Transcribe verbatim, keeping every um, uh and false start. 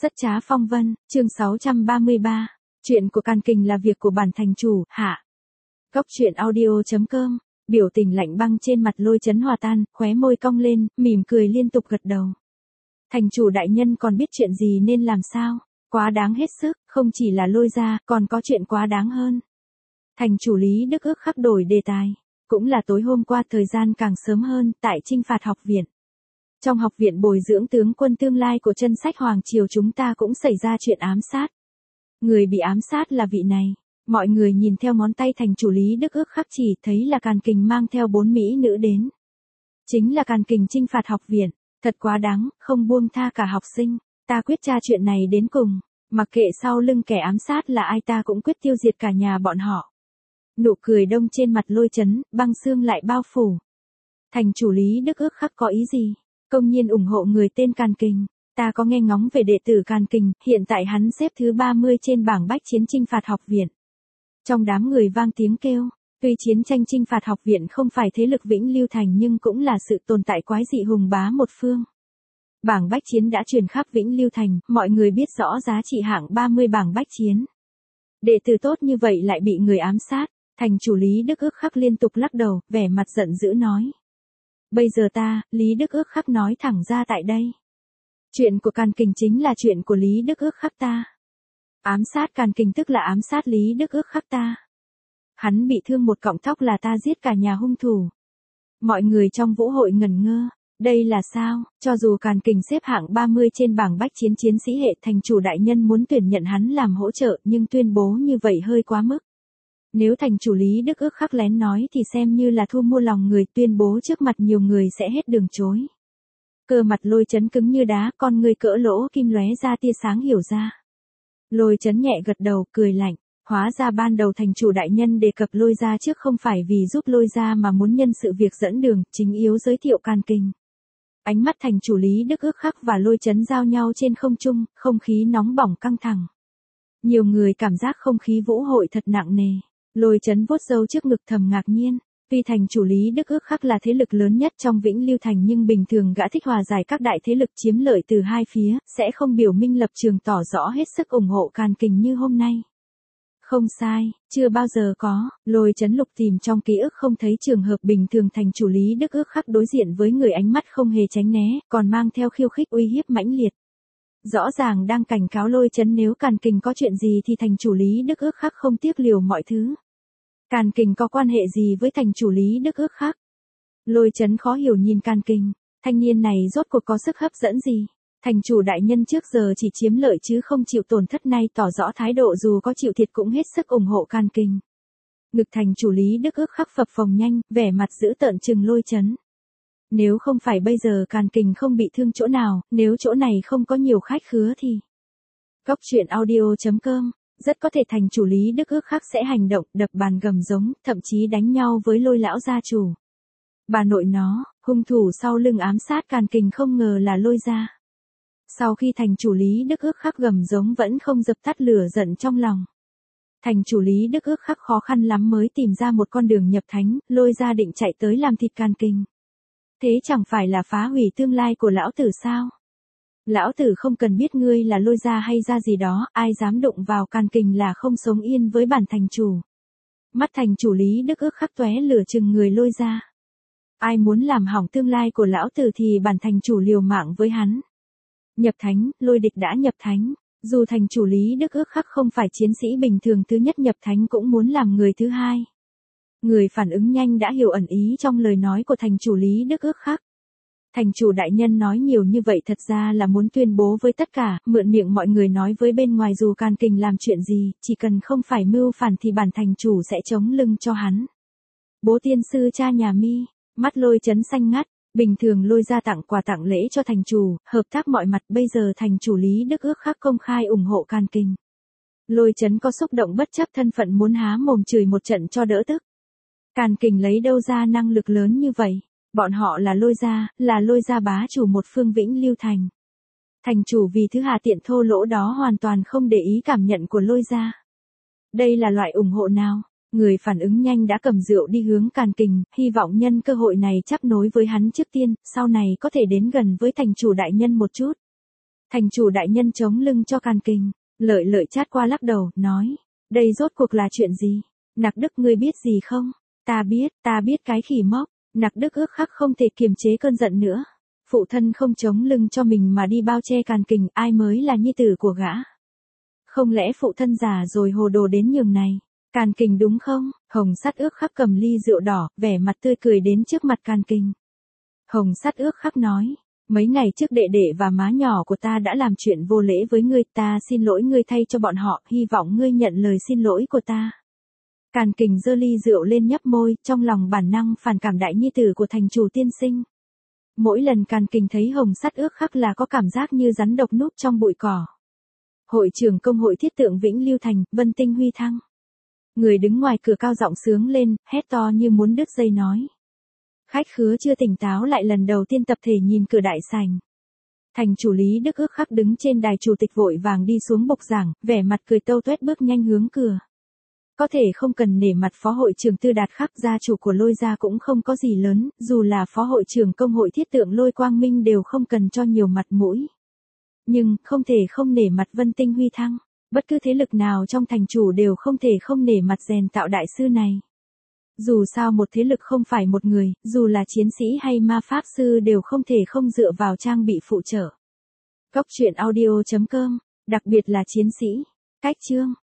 Rất trá phong vân, chương sáu trăm ba mươi ba. Chuyện của Càn Kình là việc của bản thành chủ, hạ. Góc truyện audio chấm com, biểu tình lạnh băng trên mặt Lôi Chấn hòa tan, khóe môi cong lên, mỉm cười liên tục gật đầu. Thành chủ đại nhân còn biết chuyện gì nên làm sao? Quá đáng hết sức, không chỉ là Lôi gia, còn có chuyện quá đáng hơn. Thành chủ Lý Đức ước khắc đổi đề tài. Cũng là tối hôm qua thời gian càng sớm hơn, tại Chinh phạt học viện. Trong học viện bồi dưỡng tướng quân tương lai của chân sách Hoàng Triều chúng ta cũng xảy ra chuyện ám sát. Người bị ám sát là vị này. Mọi người nhìn theo ngón tay thành chủ Lý Đức ước khắc chỉ thấy là Càn Kình mang theo bốn mỹ nữ đến. Chính là Càn Kình chinh phạt học viện. Thật quá đáng, không buông tha cả học sinh. Ta quyết tra chuyện này đến cùng. Mặc kệ sau lưng kẻ ám sát là ai ta cũng quyết tiêu diệt cả nhà bọn họ. Nụ cười đông trên mặt Lôi Chấn, băng xương lại bao phủ. Thành chủ Lý Đức ước khắc có ý gì? Công nhiên ủng hộ người tên Càn Kình. Ta có nghe ngóng về đệ tử Càn Kình, hiện tại hắn xếp thứ ba mươi trên bảng bách chiến chinh phạt học viện. Trong đám người vang tiếng kêu, tuy chiến tranh chinh phạt học viện không phải thế lực vĩnh lưu thành nhưng cũng là sự tồn tại quái dị hùng bá một phương. Bảng bách chiến đã truyền khắp vĩnh lưu thành, mọi người biết rõ giá trị hạng ba mươi bảng bách chiến. Đệ tử tốt như vậy lại bị người ám sát, thành chủ Lý Đức ước khắc liên tục lắc đầu, vẻ mặt giận dữ nói. Bây giờ ta, Lý Đức ước khắc nói thẳng ra tại đây. Chuyện của Càn Kình chính là chuyện của Lý Đức ước khắc ta. Ám sát Càn Kình tức là ám sát Lý Đức ước khắc ta. Hắn bị thương một cọng tóc là ta giết cả nhà hung thủ. Mọi người trong vũ hội ngẩn ngơ. Đây là sao? Cho dù Càn Kình xếp hạng ba mươi trên bảng bách chiến chiến sĩ hệ thành chủ đại nhân muốn tuyển nhận hắn làm hỗ trợ nhưng tuyên bố như vậy hơi quá mức. Nếu thành chủ Lý Đức ước khắc lén nói thì xem như là thu mua lòng người, tuyên bố trước mặt nhiều người sẽ hết đường chối. Cơ mặt Lôi Chấn cứng như đá, con người cỡ lỗ kim lóe ra tia sáng hiểu ra. Lôi Chấn nhẹ gật đầu, cười lạnh. Hóa ra ban đầu thành chủ đại nhân đề cập Lôi gia trước không phải vì giúp Lôi gia mà muốn nhân sự việc dẫn đường, chính yếu giới thiệu Càn Kình. Ánh mắt thành chủ Lý Đức ước khắc và Lôi Chấn giao nhau trên không trung, không khí nóng bỏng căng thẳng. Nhiều người cảm giác không khí vũ hội thật nặng nề. Lôi Chấn vuốt râu trước ngực thầm ngạc nhiên. Tuy thành chủ Lý Đức ước khắc là thế lực lớn nhất trong Vĩnh Lưu Thành nhưng bình thường gã thích hòa giải các đại thế lực chiếm lợi từ hai phía, sẽ không biểu minh lập trường tỏ rõ hết sức ủng hộ Càn Kình như hôm nay. Không sai, chưa bao giờ có, Lôi Chấn lục tìm trong ký ức không thấy trường hợp bình thường thành chủ Lý Đức ước khắc đối diện với người ánh mắt không hề tránh né, còn mang theo khiêu khích uy hiếp mãnh liệt. Rõ ràng đang cảnh cáo Lôi Chấn nếu Càn Kình có chuyện gì thì thành chủ Lý Đức ước khắc không tiếc liều mọi thứ. Càn Kình có quan hệ gì với thành chủ Lý Đức ước khắc? Lôi Chấn khó hiểu nhìn Càn Kình, thanh niên này rốt cuộc có sức hấp dẫn gì? Thành chủ đại nhân trước giờ chỉ chiếm lợi chứ không chịu tổn thất, nay tỏ rõ thái độ dù có chịu thiệt cũng hết sức ủng hộ Càn Kình. Ngực thành chủ Lý Đức ước khắc phập phồng nhanh, vẻ mặt dữ tợn trừng Lôi Chấn. Nếu không phải bây giờ Càn Kình không bị thương chỗ nào, nếu chỗ này không có nhiều khách khứa thì... Góc truyện audio chấm com, rất có thể thành chủ Lý Đức ước khắc sẽ hành động, đập bàn gầm giống, thậm chí đánh nhau với Lôi lão gia chủ. Bà nội nó, hung thủ sau lưng ám sát Càn Kình không ngờ là Lôi gia. Sau khi thành chủ Lý Đức ước khắc gầm giống vẫn không dập tắt lửa giận trong lòng. Thành chủ Lý Đức ước khắc khó khăn lắm mới tìm ra một con đường nhập thánh, Lôi gia định chạy tới làm thịt Càn Kình. Thế chẳng phải là phá hủy tương lai của lão tử sao? Lão tử không cần biết ngươi là Lôi gia hay gia gì đó, ai dám đụng vào Càn Kình là không sống yên với bản thành chủ. Mắt thành chủ Lý Đức ước khắc tóe lửa chừng người Lôi gia. Ai muốn làm hỏng tương lai của lão tử thì bản thành chủ liều mạng với hắn. Nhập thánh, Lôi địch đã nhập thánh. Dù thành chủ Lý Đức ước khắc không phải chiến sĩ bình thường thứ nhất nhập thánh cũng muốn làm người thứ hai. Người phản ứng nhanh đã hiểu ẩn ý trong lời nói của thành chủ Lý Đức ước khắc. Thành chủ đại nhân nói nhiều như vậy thật ra là muốn tuyên bố với tất cả, mượn miệng mọi người nói với bên ngoài dù Càn Kình làm chuyện gì, chỉ cần không phải mưu phản thì bản thành chủ sẽ chống lưng cho hắn. Bố tiên sư cha nhà mi, mắt Lôi Chấn xanh ngắt, bình thường Lôi gia tặng quà tặng lễ cho thành chủ, hợp tác mọi mặt, bây giờ thành chủ Lý Đức ước khắc công khai ủng hộ Càn Kình. Lôi Chấn có xúc động bất chấp thân phận muốn há mồm chửi một trận cho đỡ tức. Càn Kình lấy đâu ra năng lực lớn như vậy? Bọn họ là Lôi gia, là Lôi gia bá chủ một phương Vĩnh Lưu Thành. Thành chủ vì thứ hạ tiện thô lỗ đó hoàn toàn không để ý cảm nhận của Lôi gia. Đây là loại ủng hộ nào? Người phản ứng nhanh đã cầm rượu đi hướng Càn Kình, hy vọng nhân cơ hội này chắp nối với hắn trước tiên, sau này có thể đến gần với thành chủ đại nhân một chút. Thành chủ đại nhân chống lưng cho Càn Kình, Lợi Lợi chát qua lắc đầu, nói, đây rốt cuộc là chuyện gì? Nặc Đức ngươi biết gì không? Ta biết, ta biết cái khỉ mốc. Nặc Đức ước khắc không thể kiềm chế cơn giận nữa. Phụ thân không chống lưng cho mình mà đi bao che Càn Kình, ai mới là nhi tử của gã? Không lẽ phụ thân già rồi hồ đồ đến nhường này? Càn Kình đúng không? Hồng Sắt ước khắc cầm ly rượu đỏ, vẻ mặt tươi cười đến trước mặt Càn Kình. Hồng Sắt ước khắc nói, mấy ngày trước đệ đệ và má nhỏ của ta đã làm chuyện vô lễ với ngươi, ta xin lỗi ngươi thay cho bọn họ, hy vọng ngươi nhận lời xin lỗi của ta. Càn Kình giơ ly rượu lên nhấp môi, trong lòng bản năng phản cảm đại nhi tử của thành chủ tiên sinh. Mỗi lần Càn Kình thấy Hồng Sắt ước khắc là có cảm giác như rắn độc núp trong bụi cỏ. Hội trưởng công hội thiết tượng Vĩnh Lưu Thành, Vân Tinh Huy Thăng. Người đứng ngoài cửa cao giọng sướng lên, hét to như muốn đứt dây nói. Khách khứa chưa tỉnh táo lại lần đầu tiên tập thể nhìn cửa đại sảnh. Thành chủ Lý Đức ước khắc đứng trên đài chủ tịch vội vàng đi xuống bục giảng, vẻ mặt cười tâu tuét bước nhanh hướng cửa. Có thể không cần nể mặt phó hội trưởng Tư Đạt khắc, gia chủ của Lôi gia cũng không có gì lớn, dù là phó hội trưởng công hội thiết tượng Lôi Quang Minh đều không cần cho nhiều mặt mũi. Nhưng, không thể không nể mặt Vân Tinh Huy Thăng, bất cứ thế lực nào trong thành chủ đều không thể không nể mặt rèn tạo đại sư này. Dù sao một thế lực không phải một người, dù là chiến sĩ hay ma pháp sư đều không thể không dựa vào trang bị phụ trợ. Góc truyện audio chấm com, đặc biệt là chiến sĩ. Cách chương